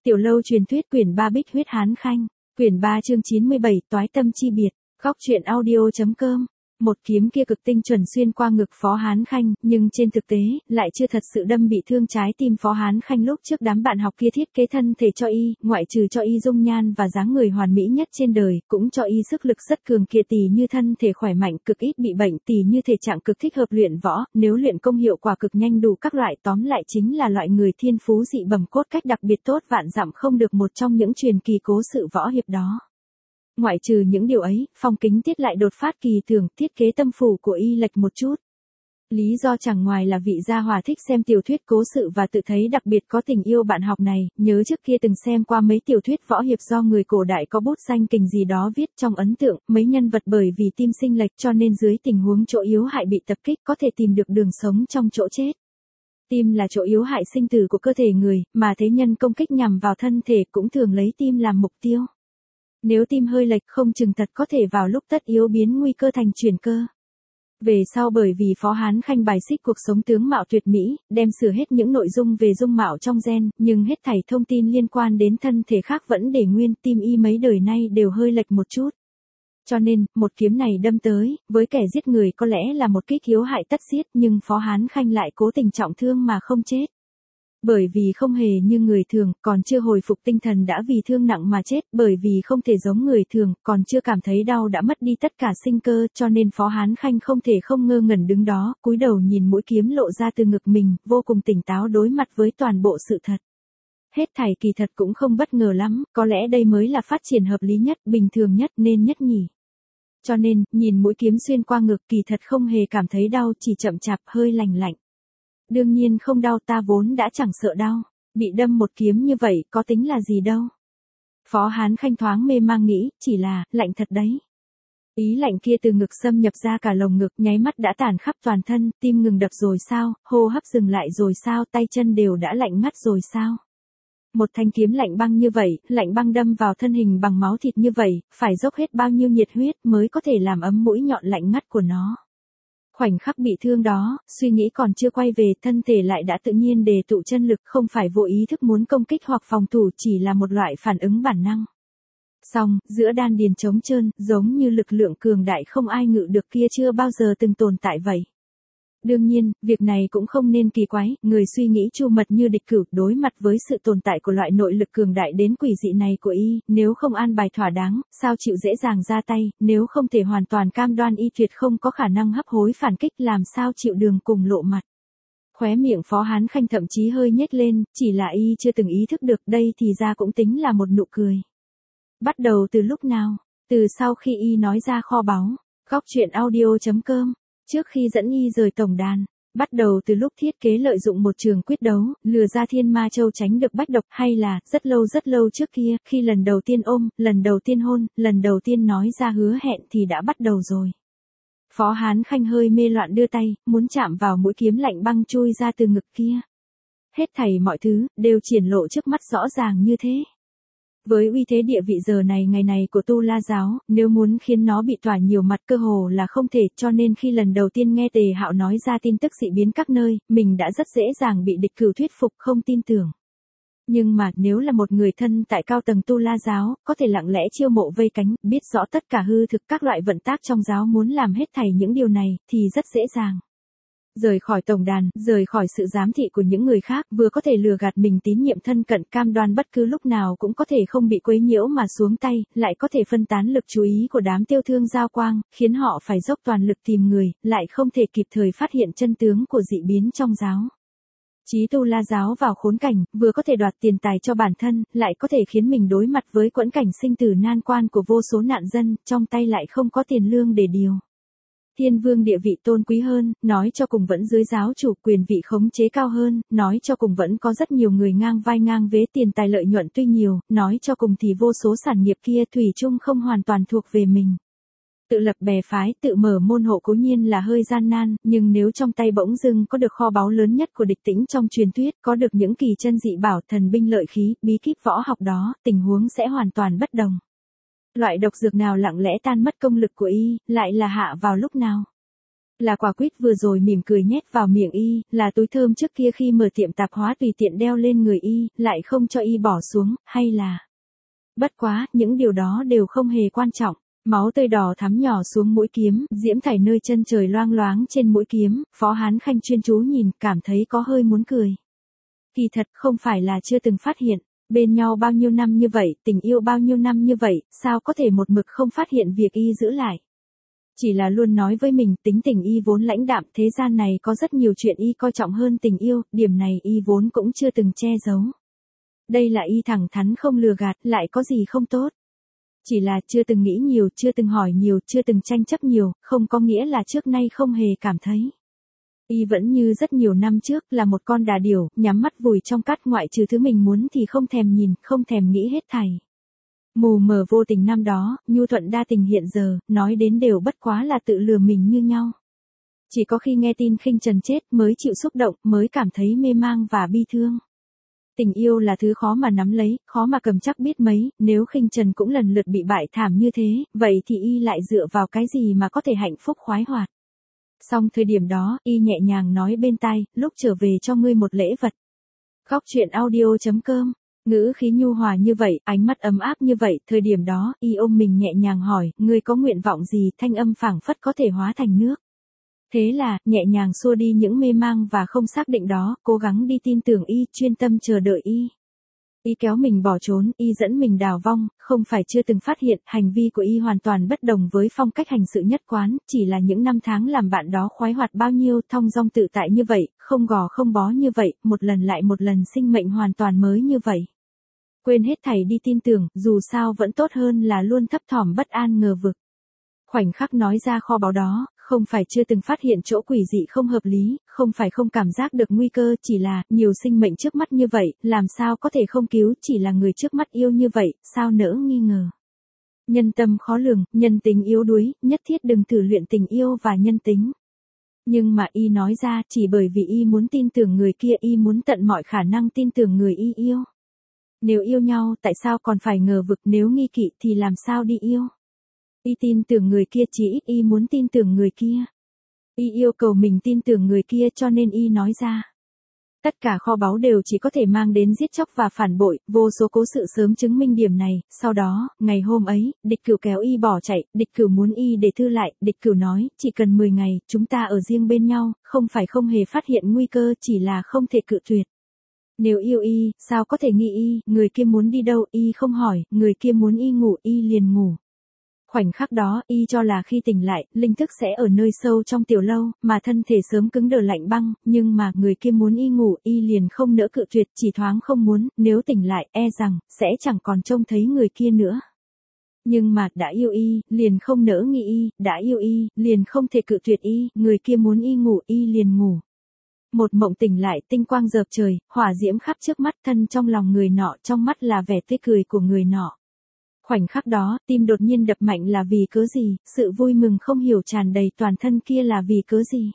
Tiểu lâu truyền thuyết quyển 3 Bích huyết Hán Khanh, quyển 3 chương 97 Toái tâm chi biệt, góc truyện audio.com. Một kiếm kia cực tinh chuẩn xuyên qua ngực Phó Hán Khanh, nhưng trên thực tế, lại chưa thật sự đâm bị thương trái tim Phó Hán Khanh. Lúc trước đám bạn học kia thiết kế thân thể cho y, ngoại trừ cho y dung nhan và dáng người hoàn mỹ nhất trên đời, cũng cho y sức lực rất cường kiệt, tỉ như thân thể khỏe mạnh, cực ít bị bệnh, tỉ như thể trạng cực thích hợp luyện võ, nếu luyện công hiệu quả cực nhanh đủ các loại, tóm lại chính là loại người thiên phú dị bẩm, cốt cách đặc biệt tốt vạn dặm không được một trong những truyền kỳ cố sự võ hiệp đó. Ngoại trừ những điều ấy, Phong Kính Tiết lại đột phát kỳ tưởng, thiết kế tâm phủ của y lệch một chút. Lý do chẳng ngoài là vị gia hòa thích xem tiểu thuyết cố sự và tự thấy đặc biệt có tình yêu bạn học này, nhớ trước kia từng xem qua mấy tiểu thuyết võ hiệp do người cổ đại có bút danh kình gì đó viết, trong ấn tượng, mấy nhân vật bởi vì tim sinh lệch cho nên dưới tình huống chỗ yếu hại bị tập kích có thể tìm được đường sống trong chỗ chết. Tim là chỗ yếu hại sinh tử của cơ thể người, mà thế nhân công kích nhằm vào thân thể cũng thường lấy tim làm mục tiêu. Nếu tim hơi lệch không chừng thật có thể vào lúc tất yếu biến nguy cơ thành chuyển cơ. Về sau bởi vì Phó Hán Khanh bài xích cuộc sống tướng mạo tuyệt mỹ, đem sửa hết những nội dung về dung mạo trong gen, nhưng hết thảy thông tin liên quan đến thân thể khác vẫn để nguyên, tim y mấy đời nay đều hơi lệch một chút. Cho nên, một kiếm này đâm tới, với kẻ giết người có lẽ là một kích yếu hại tất giết, nhưng Phó Hán Khanh lại cố tình trọng thương mà không chết. Bởi vì không hề như người thường, còn chưa hồi phục tinh thần đã vì thương nặng mà chết, bởi vì không thể giống người thường, còn chưa cảm thấy đau đã mất đi tất cả sinh cơ, cho nên Phó Hán Khanh không thể không ngơ ngẩn đứng đó, cúi đầu nhìn mũi kiếm lộ ra từ ngực mình, vô cùng tỉnh táo đối mặt với toàn bộ sự thật. Hết thảy kỳ thật cũng không bất ngờ lắm, có lẽ đây mới là phát triển hợp lý nhất, bình thường nhất nên nhất nhỉ. Cho nên, nhìn mũi kiếm xuyên qua ngực kỳ thật không hề cảm thấy đau, chỉ chậm chạp hơi lành lạnh. Đương nhiên không đau, ta vốn đã chẳng sợ đau, bị đâm một kiếm như vậy có tính là gì đâu. Phó Hán Khanh thoáng mê mang nghĩ, chỉ là, lạnh thật đấy. Ý lạnh kia từ ngực xâm nhập ra cả lồng ngực, nháy mắt đã tản khắp toàn thân, tim ngừng đập rồi sao, hô hấp dừng lại rồi sao, tay chân đều đã lạnh ngắt rồi sao. Một thanh kiếm lạnh băng như vậy, lạnh băng đâm vào thân hình bằng máu thịt như vậy, phải dốc hết bao nhiêu nhiệt huyết mới có thể làm ấm mũi nhọn lạnh ngắt của nó. Khoảnh khắc bị thương đó, suy nghĩ còn chưa quay về, thân thể lại đã tự nhiên đề tụ chân lực, không phải vô ý thức muốn công kích hoặc phòng thủ, chỉ là một loại phản ứng bản năng. Xong, giữa đan điền trống trơn, giống như lực lượng cường đại không ai ngự được kia chưa bao giờ từng tồn tại vậy. Đương nhiên, việc này cũng không nên kỳ quái, người suy nghĩ chu mật như địch cửu, đối mặt với sự tồn tại của loại nội lực cường đại đến quỷ dị này của y, nếu không an bài thỏa đáng, sao chịu dễ dàng ra tay, nếu không thể hoàn toàn cam đoan y tuyệt không có khả năng hấp hối phản kích, làm sao chịu đường cùng lộ mặt. Khóe miệng Phó Hán Khanh thậm chí hơi nhếch lên, chỉ là y chưa từng ý thức được đây thì ra cũng tính là một nụ cười. Bắt đầu từ lúc nào? Từ sau khi y nói ra kho báu. Góc truyện audio.com. Trước khi dẫn y rời tổng đàn, bắt đầu từ lúc thiết kế lợi dụng một trường quyết đấu, lừa ra Thiên Ma Châu tránh được bách độc, hay là, rất lâu trước kia, khi lần đầu tiên ôm, lần đầu tiên hôn, lần đầu tiên nói ra hứa hẹn thì đã bắt đầu rồi. Phó Hán Khanh hơi mê loạn đưa tay, muốn chạm vào mũi kiếm lạnh băng chui ra từ ngực kia. Hết thảy mọi thứ, đều triển lộ trước mắt rõ ràng như thế. Với uy thế địa vị giờ này ngày này của Tu La giáo, nếu muốn khiến nó bị tỏa nhiều mặt cơ hồ là không thể, cho nên khi lần đầu tiên nghe Tề Hạo nói ra tin tức dị biến các nơi, mình đã rất dễ dàng bị địch cửu thuyết phục không tin tưởng. Nhưng mà, nếu là một người thân tại cao tầng Tu La giáo, có thể lặng lẽ chiêu mộ vây cánh, biết rõ tất cả hư thực các loại vận tác trong giáo muốn làm hết thảy những điều này, thì rất dễ dàng. Rời khỏi tổng đàn, rời khỏi sự giám thị của những người khác, vừa có thể lừa gạt mình tín nhiệm thân cận, cam đoan bất cứ lúc nào cũng có thể không bị quấy nhiễu mà xuống tay, lại có thể phân tán lực chú ý của đám tiêu thương giao quang, khiến họ phải dốc toàn lực tìm người, lại không thể kịp thời phát hiện chân tướng của dị biến trong giáo. Chí Tu La giáo vào khốn cảnh, vừa có thể đoạt tiền tài cho bản thân, lại có thể khiến mình đối mặt với quẫn cảnh sinh tử nan quan của vô số nạn dân, trong tay lại không có tiền lương để điều. Thiên vương địa vị tôn quý hơn, nói cho cùng vẫn dưới giáo chủ, quyền vị khống chế cao hơn, nói cho cùng vẫn có rất nhiều người ngang vai ngang vế, tiền tài lợi nhuận tuy nhiều, nói cho cùng thì vô số sản nghiệp kia thủy chung không hoàn toàn thuộc về mình. Tự lập bè phái, tự mở môn hộ cố nhiên là hơi gian nan, nhưng nếu trong tay bỗng dưng có được kho báu lớn nhất của địch Tĩnh trong truyền thuyết, có được những kỳ chân dị bảo, thần binh lợi khí, bí kíp võ học đó, tình huống sẽ hoàn toàn bất đồng. Loại độc dược nào lặng lẽ tan mất công lực của y, lại là hạ vào lúc nào? Là quả quýt vừa rồi mỉm cười nhét vào miệng y, là túi thơm trước kia khi mở tiệm tạp hóa tùy tiện đeo lên người y, lại không cho y bỏ xuống, hay là... Bất quá, những điều đó đều không hề quan trọng. Máu tươi đỏ thắm nhỏ xuống mũi kiếm, diễm thảy nơi chân trời loang loáng trên mũi kiếm, Phó Hán Khanh chuyên chú nhìn, cảm thấy có hơi muốn cười. Kỳ thật không phải là chưa từng phát hiện, bên nhau bao nhiêu năm như vậy, tình yêu bao nhiêu năm như vậy, sao có thể một mực không phát hiện việc y giữ lại. Chỉ là luôn nói với mình tính tình y vốn lãnh đạm, thế gian này có rất nhiều chuyện y coi trọng hơn tình yêu, điểm này y vốn cũng chưa từng che giấu. Đây là y thẳng thắn không lừa gạt, lại có gì không tốt. Chỉ là chưa từng nghĩ nhiều, chưa từng hỏi nhiều, chưa từng tranh chấp nhiều, không có nghĩa là trước nay không hề cảm thấy. Y vẫn như rất nhiều năm trước là một con đà điểu, nhắm mắt vùi trong cát, ngoại trừ thứ mình muốn thì không thèm nhìn, không thèm nghĩ hết thảy. Mù mờ vô tình năm đó, nhu thuận đa tình hiện giờ, nói đến đều bất quá là tự lừa mình như nhau. Chỉ có khi nghe tin Khinh Trần chết mới chịu xúc động, mới cảm thấy mê mang và bi thương. Tình yêu là thứ khó mà nắm lấy, khó mà cầm chắc biết mấy, nếu Khinh Trần cũng lần lượt bị bại thảm như thế, vậy thì y lại dựa vào cái gì mà có thể hạnh phúc khoái hoạt. Xong thời điểm đó, y nhẹ nhàng nói bên tai, lúc trở về cho ngươi một lễ vật. Góc truyện audio.com, ngữ khí nhu hòa như vậy, ánh mắt ấm áp như vậy, thời điểm đó, y ôm mình nhẹ nhàng hỏi, ngươi có nguyện vọng gì, thanh âm phảng phất có thể hóa thành nước. Thế là, nhẹ nhàng xua đi những mê mang và không xác định đó, cố gắng đi tin tưởng y, chuyên tâm chờ đợi y. Y kéo mình bỏ trốn, y dẫn mình đào vong, không phải chưa từng phát hiện, hành vi của y hoàn toàn bất đồng với phong cách hành sự nhất quán, chỉ là những năm tháng làm bạn đó khoái hoạt bao nhiêu, thong dong tự tại như vậy, không gò không bó như vậy, một lần lại một lần sinh mệnh hoàn toàn mới như vậy. Quên hết thảy đi tin tưởng, dù sao vẫn tốt hơn là luôn thấp thỏm bất an ngờ vực. Khoảnh khắc nói ra kho báu đó, không phải chưa từng phát hiện chỗ quỷ dị không hợp lý, không phải không cảm giác được nguy cơ, chỉ là, nhiều sinh mệnh trước mắt như vậy, làm sao có thể không cứu, chỉ là người trước mắt yêu như vậy, sao nỡ nghi ngờ. Nhân tâm khó lường, nhân tính yếu đuối, nhất thiết đừng thử luyện tình yêu và nhân tính. Nhưng mà y nói ra, chỉ bởi vì y muốn tin tưởng người kia, y muốn tận mọi khả năng tin tưởng người y yêu. Nếu yêu nhau, tại sao còn phải ngờ vực, nếu nghi kỵ thì làm sao đi yêu. Y tin tưởng người kia, chỉ ít y muốn tin tưởng người kia. Y yêu cầu mình tin tưởng người kia, cho nên y nói ra. Tất cả kho báu đều chỉ có thể mang đến giết chóc và phản bội, vô số cố sự sớm chứng minh điểm này. Sau đó, ngày hôm ấy, địch cửu kéo y bỏ chạy, địch cửu muốn y để thư lại, địch cửu nói, chỉ cần 10 ngày, chúng ta ở riêng bên nhau, không phải không hề phát hiện nguy cơ, chỉ là không thể cự tuyệt. Nếu yêu y, sao có thể nghi y, người kia muốn đi đâu, y không hỏi, người kia muốn y ngủ, y liền ngủ. Khoảnh khắc đó, y cho là khi tỉnh lại, linh thức sẽ ở nơi sâu trong tiểu lâu, mà thân thể sớm cứng đờ lạnh băng, nhưng mà người kia muốn y ngủ, y liền không nỡ cự tuyệt, chỉ thoáng không muốn, nếu tỉnh lại, e rằng, sẽ chẳng còn trông thấy người kia nữa. Nhưng mà, đã yêu y, liền không nỡ nghi y, đã yêu y, liền không thể cự tuyệt y, người kia muốn y ngủ, y liền ngủ. Một mộng tỉnh lại, tinh quang dợp trời, hỏa diễm khắp trước mắt, thân trong lòng người nọ, trong mắt là vẻ tươi cười của người nọ. Khoảnh khắc đó, tim đột nhiên đập mạnh là vì cớ gì, sự vui mừng không hiểu tràn đầy toàn thân kia là vì cớ gì.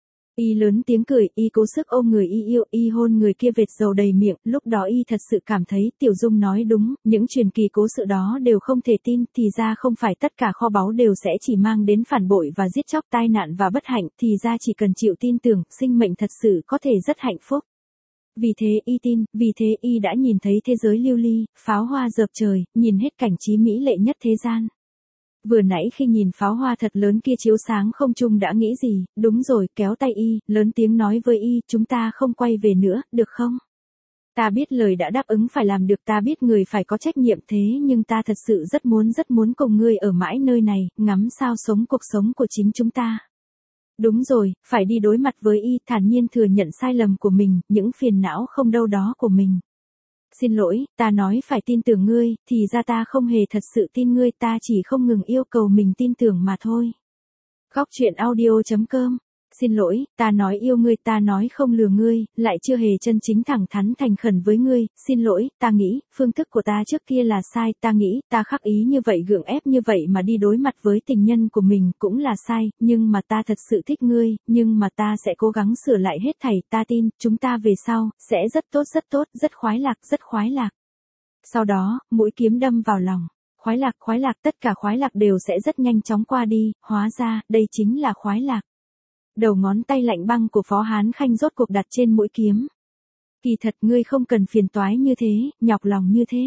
Y lớn tiếng cười, y cố sức ôm người y yêu, y hôn người kia vệt dầu đầy miệng, lúc đó y thật sự cảm thấy Tiểu Dung nói đúng, những truyền kỳ cố sự đó đều không thể tin, thì ra không phải tất cả kho báu đều sẽ chỉ mang đến phản bội và giết chóc, tai nạn và bất hạnh, thì ra chỉ cần chịu tin tưởng, sinh mệnh thật sự có thể rất hạnh phúc. Vì thế y tin, vì thế y đã nhìn thấy thế giới lưu ly, pháo hoa dợp trời, nhìn hết cảnh trí mỹ lệ nhất thế gian. Vừa nãy khi nhìn pháo hoa thật lớn kia chiếu sáng không trung đã nghĩ gì, đúng rồi, kéo tay y, lớn tiếng nói với y, chúng ta không quay về nữa, được không? Ta biết lời đã đáp ứng phải làm được, ta biết người phải có trách nhiệm thế nhưng ta thật sự rất muốn cùng ngươi ở mãi nơi này, ngắm sao sống cuộc sống của chính chúng ta. Đúng rồi, phải đi đối mặt với y, thản nhiên thừa nhận sai lầm của mình, những phiền não không đâu đó của mình. Xin lỗi, ta nói phải tin tưởng ngươi, thì ra ta không hề thật sự tin ngươi, ta chỉ không ngừng yêu cầu mình tin tưởng mà thôi. Góc truyện audio.com. Xin lỗi, ta nói yêu ngươi, ta nói không lừa ngươi, lại chưa hề chân chính thẳng thắn thành khẩn với ngươi, xin lỗi, ta nghĩ, phương thức của ta trước kia là sai, ta nghĩ, ta khắc ý như vậy gượng ép như vậy mà đi đối mặt với tình nhân của mình cũng là sai, nhưng mà ta thật sự thích ngươi, nhưng mà ta sẽ cố gắng sửa lại hết thảy, ta tin, chúng ta về sau, sẽ rất tốt, rất khoái lạc. Sau đó, mũi kiếm đâm vào lòng. Khoái lạc, tất cả khoái lạc đều sẽ rất nhanh chóng qua đi, hóa ra, đây chính là khoái lạc. đầu ngón tay lạnh băng của Phó Hán Khanh rốt cuộc đặt trên mũi kiếm. Kỳ thật ngươi không cần phiền toái như thế, nhọc lòng như thế.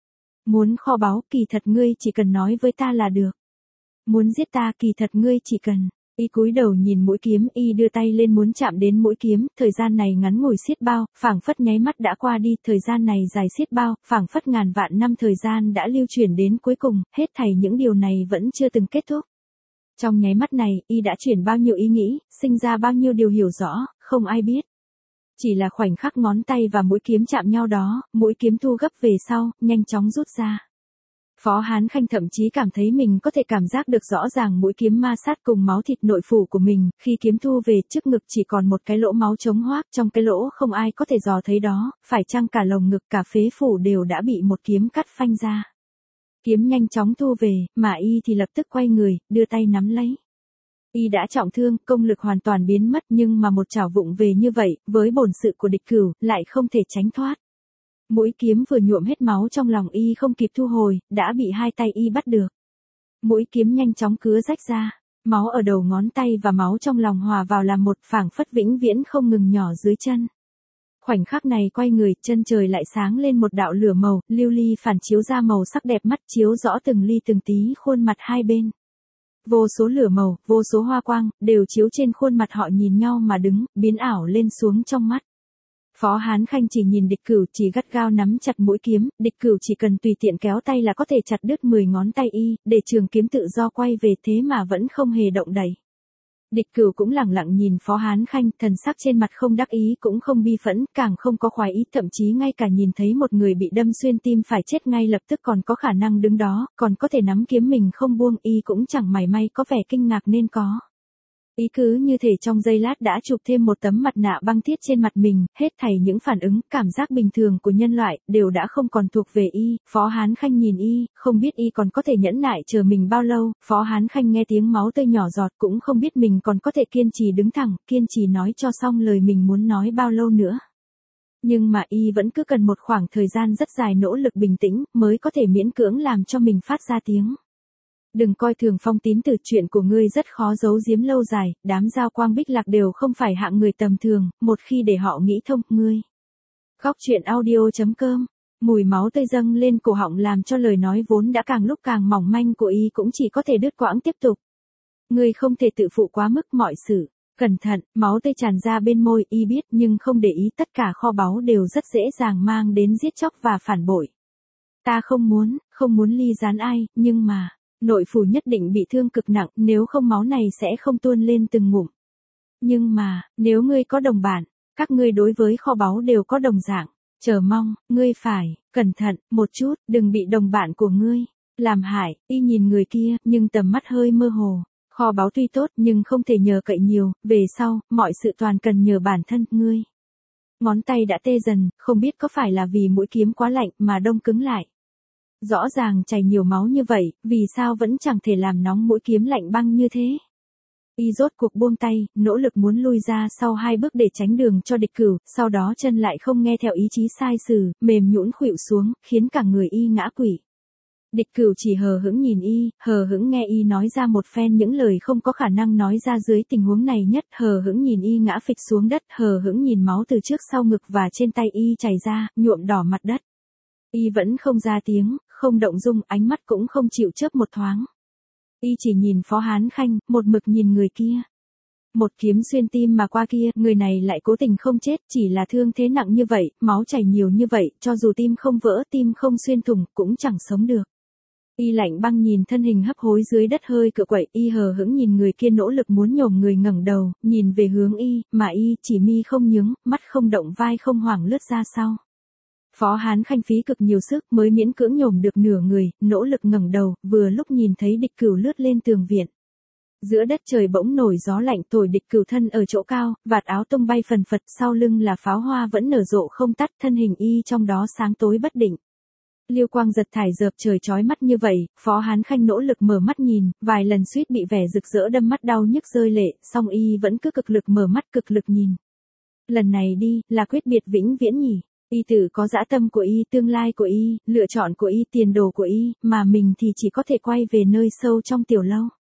Muốn kho báu, kỳ thật ngươi chỉ cần nói với ta là được. Muốn giết ta, kỳ thật ngươi chỉ cần. Y cúi đầu nhìn mũi kiếm, y đưa tay lên muốn chạm đến mũi kiếm, thời gian này ngắn ngủi xiết bao, phảng phất nháy mắt đã qua đi, thời gian này dài xiết bao, phảng phất ngàn vạn năm thời gian đã lưu chuyển đến cuối cùng, hết thảy những điều này vẫn chưa từng kết thúc. Trong nháy mắt này, y đã chuyển bao nhiêu ý nghĩ, sinh ra bao nhiêu điều hiểu rõ, không ai biết. Chỉ là khoảnh khắc ngón tay và mũi kiếm chạm nhau đó, mũi kiếm thu gấp về sau, nhanh chóng rút ra. Phó Hán Khanh thậm chí cảm thấy mình có thể cảm giác được rõ ràng mũi kiếm ma sát cùng máu thịt nội phủ của mình, khi kiếm thu về trước ngực chỉ còn một cái lỗ máu trống hoác, trong cái lỗ không ai có thể dò thấy đó, phải chăng cả lồng ngực cả phế phủ đều đã bị một kiếm cắt phanh ra. Kiếm nhanh chóng thu về, mà y thì lập tức quay người, đưa tay nắm lấy. Y đã trọng thương, công lực hoàn toàn biến mất nhưng mà một chảo vụng về như vậy, với bổn sự của địch cửu, lại không thể tránh thoát. Mũi kiếm vừa nhuộm hết máu trong lòng y không kịp thu hồi, đã bị hai tay y bắt được. Mũi kiếm nhanh chóng cứa rách ra, máu ở đầu ngón tay và máu trong lòng hòa vào làm một, phảng phất vĩnh viễn không ngừng nhỏ dưới chân. Khoảnh khắc này quay người, chân trời lại sáng lên một đạo lửa màu, lưu ly phản chiếu ra màu sắc đẹp mắt, chiếu rõ từng ly từng tí khuôn mặt hai bên. Vô số lửa màu, vô số hoa quang, đều chiếu trên khuôn mặt họ nhìn nhau mà đứng, biến ảo lên xuống trong mắt. Phó Hán Khanh chỉ nhìn địch cửu, chỉ gắt gao nắm chặt mũi kiếm, địch cửu chỉ cần tùy tiện kéo tay là có thể chặt đứt 10 ngón tay y, để trường kiếm tự do quay về thế mà vẫn không hề động đậy. Địch cửu cũng lẳng lặng nhìn Phó Hán Khanh, thần sắc trên mặt không đắc ý cũng không bi phẫn, càng không có khoái ý, thậm chí ngay cả nhìn thấy một người bị đâm xuyên tim phải chết ngay lập tức còn có khả năng đứng đó, còn có thể nắm kiếm mình không buông, y cũng chẳng mảy may có vẻ kinh ngạc nên có. Ý cứ như thể trong giây lát đã chụp thêm một tấm mặt nạ băng thiết trên mặt mình, hết thảy những phản ứng, cảm giác bình thường của nhân loại, đều đã không còn thuộc về y. Phó Hán Khanh nhìn y, không biết y còn có thể nhẫn nại chờ mình bao lâu, Phó Hán Khanh nghe tiếng máu tươi nhỏ giọt cũng không biết mình còn có thể kiên trì đứng thẳng, kiên trì nói cho xong lời mình muốn nói bao lâu nữa. Nhưng mà y vẫn cứ cần một khoảng thời gian rất dài nỗ lực bình tĩnh, mới có thể miễn cưỡng làm cho mình phát ra tiếng. Đừng coi thường Phong Tín Tử, chuyện của ngươi rất khó giấu giếm lâu dài, đám Giao Quang Bích Lạc đều không phải hạng người tầm thường, một khi để họ nghĩ thông, ngươi. Góc truyện audio.com, mùi máu tươi dâng lên cổ họng làm cho lời nói vốn đã càng lúc càng mỏng manh của y cũng chỉ có thể đứt quãng tiếp tục. Ngươi không thể tự phụ quá mức mọi sự, cẩn thận, máu tươi tràn ra bên môi, y biết nhưng không để ý, tất cả kho báu đều rất dễ dàng mang đến giết chóc và phản bội. Ta không muốn ly gián ai, nhưng mà nội phủ nhất định bị thương cực nặng, nếu không máu này sẽ không tuôn lên từng ngụm. Nhưng mà, nếu ngươi có đồng bạn, các ngươi đối với kho báu đều có đồng dạng, chờ mong, ngươi phải, cẩn thận, một chút, đừng bị đồng bạn của ngươi làm hại. Y nhìn người kia, nhưng tầm mắt hơi mơ hồ. Kho báu tuy tốt nhưng không thể nhờ cậy nhiều, về sau, mọi sự toàn cần nhờ bản thân, ngươi. Ngón tay đã tê dần, không biết có phải là vì mũi kiếm quá lạnh mà đông cứng lại. Rõ ràng chảy nhiều máu như vậy, vì sao vẫn chẳng thể làm nóng mũi kiếm lạnh băng như thế? Y rốt cuộc buông tay, nỗ lực muốn lui ra sau 2 bước để tránh đường cho địch cửu, sau đó chân lại không nghe theo ý chí sai sử, mềm nhũn khuỵu xuống, khiến cả người y ngã quỵ. Địch cửu chỉ hờ hững nhìn y, hờ hững nghe y nói ra một phen những lời không có khả năng nói ra dưới tình huống này nhất, hờ hững nhìn y ngã phịch xuống đất, hờ hững nhìn máu từ trước sau ngực và trên tay y chảy ra, nhuộm đỏ mặt đất. Y vẫn không ra tiếng, không động dung, ánh mắt cũng không chịu chớp một thoáng. Y chỉ nhìn Phó Hán Khanh, một mực nhìn người kia. Một kiếm xuyên tim mà qua kia, người này lại cố tình không chết, chỉ là thương thế nặng như vậy, máu chảy nhiều như vậy, cho dù tim không vỡ, tim không xuyên thủng, cũng chẳng sống được. Y lạnh băng nhìn thân hình hấp hối dưới đất hơi cựa quậy, y hờ hững nhìn người kia nỗ lực muốn nhổm người ngẩng đầu, nhìn về hướng y, mà y chỉ mi không nhướng, mắt không động, vai không hoảng lướt ra sau. Phó Hán Khanh phí cực nhiều sức mới miễn cưỡng nhổm được nửa người, nỗ lực ngẩng đầu, vừa lúc nhìn thấy địch cửu lướt lên tường viện. Giữa đất trời bỗng nổi gió lạnh thổi, địch cửu thân ở chỗ cao, vạt áo tung bay phần phật, sau lưng là pháo hoa vẫn nở rộ không tắt, thân hình y trong đó sáng tối bất định. Liêu quang giật thải dợp trời chói mắt như vậy, Phó Hán Khanh nỗ lực mở mắt nhìn, vài lần suýt bị vẻ rực rỡ đâm mắt đau nhức rơi lệ, song y vẫn cứ cực lực mở mắt, cực lực nhìn. Lần này đi, là quyết biệt vĩnh viễn nhỉ. Y tự có dã tâm của y, tương lai của y, lựa chọn của y, tiền đồ của y, mà mình thì chỉ có thể quay về nơi sâu trong tiểu lâu.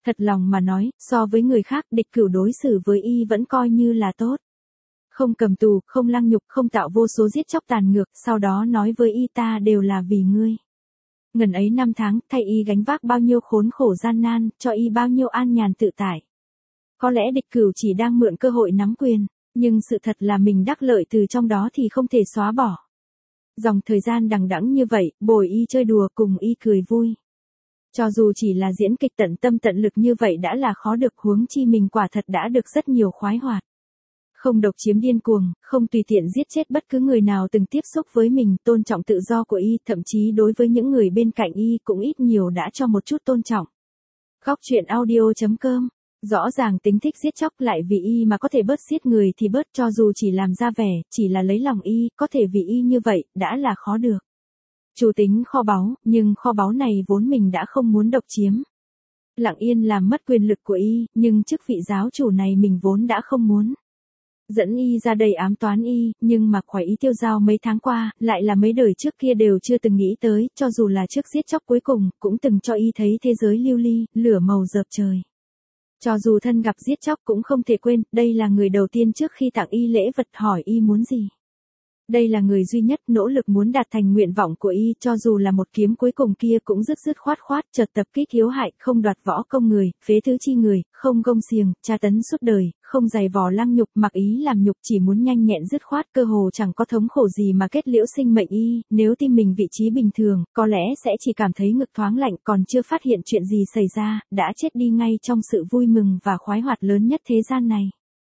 Thật lòng mà nói, so với người khác, Địch Cửu đối xử với y vẫn coi như là tốt. Không cầm tù, không lăng nhục, không tạo vô số giết chóc tàn ngược, sau đó nói với y ta đều là vì ngươi. Ngần ấy năm tháng, thay y gánh vác bao nhiêu khốn khổ gian nan, cho y bao nhiêu an nhàn tự tại. Có lẽ Địch Cửu chỉ đang mượn cơ hội nắm quyền, nhưng sự thật là mình đắc lợi từ trong đó thì không thể xóa bỏ. Dòng thời gian đằng đẵng như vậy, bồi y chơi đùa cùng y cười vui. Cho dù chỉ là diễn kịch tận tâm tận lực như vậy đã là khó được, huống chi mình quả thật đã được rất nhiều khoái hoạt. Không độc chiếm điên cuồng, không tùy tiện giết chết bất cứ người nào từng tiếp xúc với mình, tôn trọng tự do của y, thậm chí đối với những người bên cạnh y cũng ít nhiều đã cho một chút tôn trọng. Góc truyện audio.com. Rõ ràng tính thích giết chóc lại vì y mà có thể bớt giết người thì bớt, cho dù chỉ làm ra vẻ, chỉ là lấy lòng y, có thể vì y như vậy, đã là khó được. Chủ tính kho báu, nhưng kho báu này vốn mình đã không muốn độc chiếm. Lặng yên làm mất quyền lực của y, nhưng chức vị giáo chủ này mình vốn đã không muốn. Dẫn y ra đây ám toán y, nhưng mà khoái ý tiêu dao mấy tháng qua, lại là mấy đời trước kia đều chưa từng nghĩ tới, cho dù là trước giết chóc cuối cùng, cũng từng cho y thấy thế giới lưu ly, lửa màu rợp trời. Cho dù thân gặp giết chóc cũng không thể quên, đây là người đầu tiên trước khi tặng y lễ vật hỏi y muốn gì. Đây là người duy nhất nỗ lực muốn đạt thành nguyện vọng của y, cho dù là một kiếm cuối cùng kia cũng dứt khoát, chợt tập kích hiếu hại, không đoạt võ công người, phế thứ chi người, không gông xiềng, tra tấn suốt đời, không giày vò lăng nhục, mặc ý làm nhục, chỉ muốn nhanh nhẹn dứt khoát, cơ hồ chẳng có thống khổ gì mà kết liễu sinh mệnh y. Nếu tim mình vị trí bình thường, có lẽ sẽ chỉ cảm thấy ngực thoáng lạnh, còn chưa phát hiện chuyện gì xảy ra, đã chết đi ngay trong sự vui mừng và khoái hoạt lớn nhất thế gian này.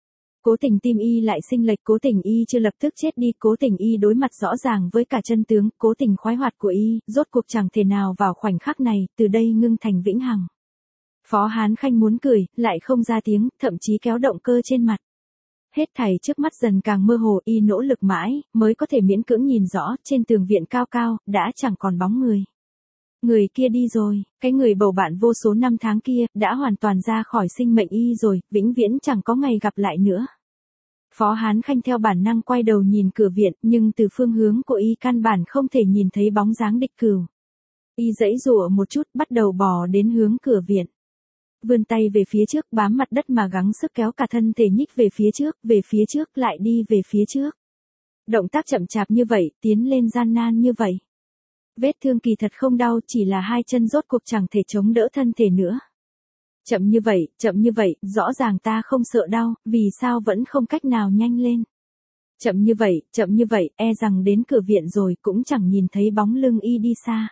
Cố tình tim y lại sinh lệch, cố tình y chưa lập tức chết đi, cố tình y đối mặt rõ ràng với cả chân tướng, cố tình khoái hoạt của y, rốt cuộc chẳng thể nào vào khoảnh khắc này, từ đây ngưng thành vĩnh hằng. Phó Hán Khanh muốn cười, lại không ra tiếng, thậm chí kéo động cơ trên mặt. Hết thảy trước mắt dần càng mơ hồ, y nỗ lực mãi, mới có thể miễn cưỡng nhìn rõ, trên tường viện cao cao, đã chẳng còn bóng người. Người kia đi rồi, cái người bầu bạn vô số năm tháng kia, đã hoàn toàn ra khỏi sinh mệnh y rồi, vĩnh viễn chẳng có ngày gặp lại nữa. Phó Hán Khanh theo bản năng quay đầu nhìn cửa viện, nhưng từ phương hướng của y căn bản không thể nhìn thấy bóng dáng Địch Cửu. Y giãy giụa một chút, bắt đầu bò đến hướng cửa viện. Vươn tay về phía trước, bám mặt đất mà gắng sức kéo cả thân thể nhích về phía trước, lại đi về phía trước. Động tác chậm chạp như vậy, tiến lên gian nan như vậy. Vết thương kỳ thật không đau, chỉ là hai chân rốt cuộc chẳng thể chống đỡ thân thể nữa. Chậm như vậy, rõ ràng ta không sợ đau, vì sao vẫn không cách nào nhanh lên. Chậm như vậy, e rằng đến cửa viện rồi cũng chẳng nhìn thấy bóng lưng y đi xa.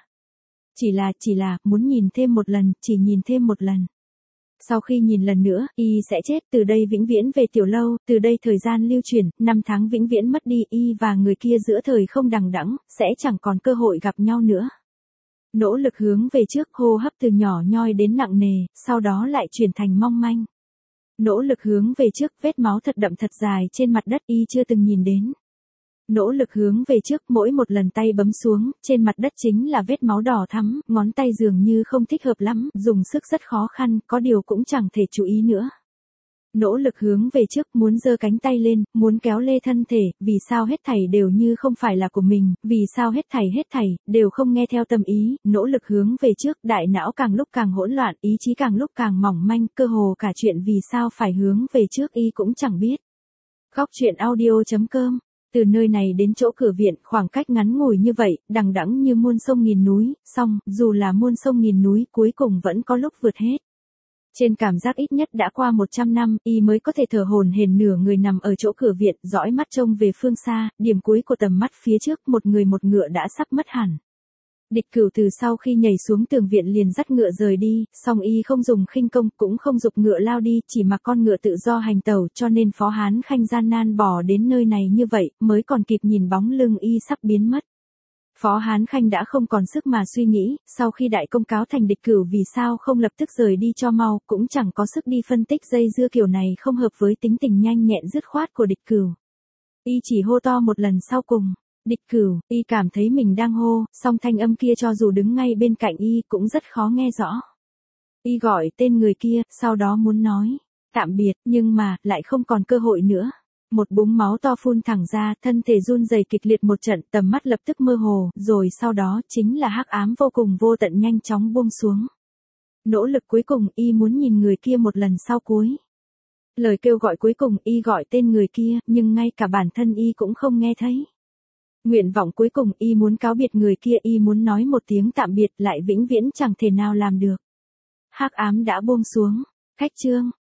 Chỉ là, muốn nhìn thêm một lần, chỉ nhìn thêm một lần. Sau khi nhìn lần nữa, y sẽ chết, từ đây vĩnh viễn về tiểu lâu, từ đây thời gian lưu chuyển, năm tháng vĩnh viễn mất đi, y và người kia giữa thời không đằng đẵng, sẽ chẳng còn cơ hội gặp nhau nữa. Nỗ lực hướng về trước, hô hấp từ nhỏ nhoi đến nặng nề, sau đó lại chuyển thành mong manh. Nỗ lực hướng về trước, vết máu thật đậm thật dài trên mặt đất y chưa từng nhìn đến. Nỗ lực hướng về trước, mỗi một lần tay bấm xuống, trên mặt đất chính là vết máu đỏ thắm, ngón tay dường như không thích hợp lắm, dùng sức rất khó khăn, có điều cũng chẳng thể chú ý nữa. Nỗ lực hướng về trước, muốn giơ cánh tay lên, muốn kéo lê thân thể, vì sao hết thảy đều như không phải là của mình, vì sao hết thảy, đều không nghe theo tâm ý, nỗ lực hướng về trước, đại não càng lúc càng hỗn loạn, ý chí càng lúc càng mỏng manh, cơ hồ cả chuyện vì sao phải hướng về trước y cũng chẳng biết. Góc truyện audio.com. Từ nơi này đến chỗ cửa viện, khoảng cách ngắn ngủi như vậy, đằng đẵng như muôn sông nghìn núi, song, dù là muôn sông nghìn núi, cuối cùng vẫn có lúc vượt hết. Trên cảm giác ít nhất đã qua 100 năm, y mới có thể thở hổn hển nửa người nằm ở chỗ cửa viện, dõi mắt trông về phương xa, điểm cuối của tầm mắt phía trước, một người một ngựa đã sắp mất hẳn. Địch Cửu từ sau khi nhảy xuống tường viện liền dắt ngựa rời đi, song y không dùng khinh công, cũng không giục ngựa lao đi, chỉ mặc con ngựa tự do hành tẩu, cho nên Phó Hán Khanh gian nan bò đến nơi này như vậy, mới còn kịp nhìn bóng lưng y sắp biến mất. Phó Hán Khanh đã không còn sức mà suy nghĩ, sau khi đại công cáo thành Địch Cửu vì sao không lập tức rời đi cho mau, cũng chẳng có sức đi phân tích dây dưa kiểu này không hợp với tính tình nhanh nhẹn dứt khoát của Địch Cửu. Y chỉ hô to một lần sau cùng. Địch Cửu, y cảm thấy mình đang hô, song thanh âm kia cho dù đứng ngay bên cạnh y cũng rất khó nghe rõ. Y gọi tên người kia, sau đó muốn nói tạm biệt, nhưng mà, lại không còn cơ hội nữa. Một búng máu to phun thẳng ra, thân thể run rẩy kịch liệt một trận, tầm mắt lập tức mơ hồ, rồi sau đó, chính là hắc ám vô cùng vô tận nhanh chóng buông xuống. Nỗ lực cuối cùng y muốn nhìn người kia một lần sau cuối. Lời kêu gọi cuối cùng y gọi tên người kia, nhưng ngay cả bản thân y cũng không nghe thấy. Nguyện vọng cuối cùng y muốn cáo biệt người kia, y muốn nói một tiếng tạm biệt lại vĩnh viễn chẳng thể nào làm được. Hắc ám đã buông xuống. Khách chương.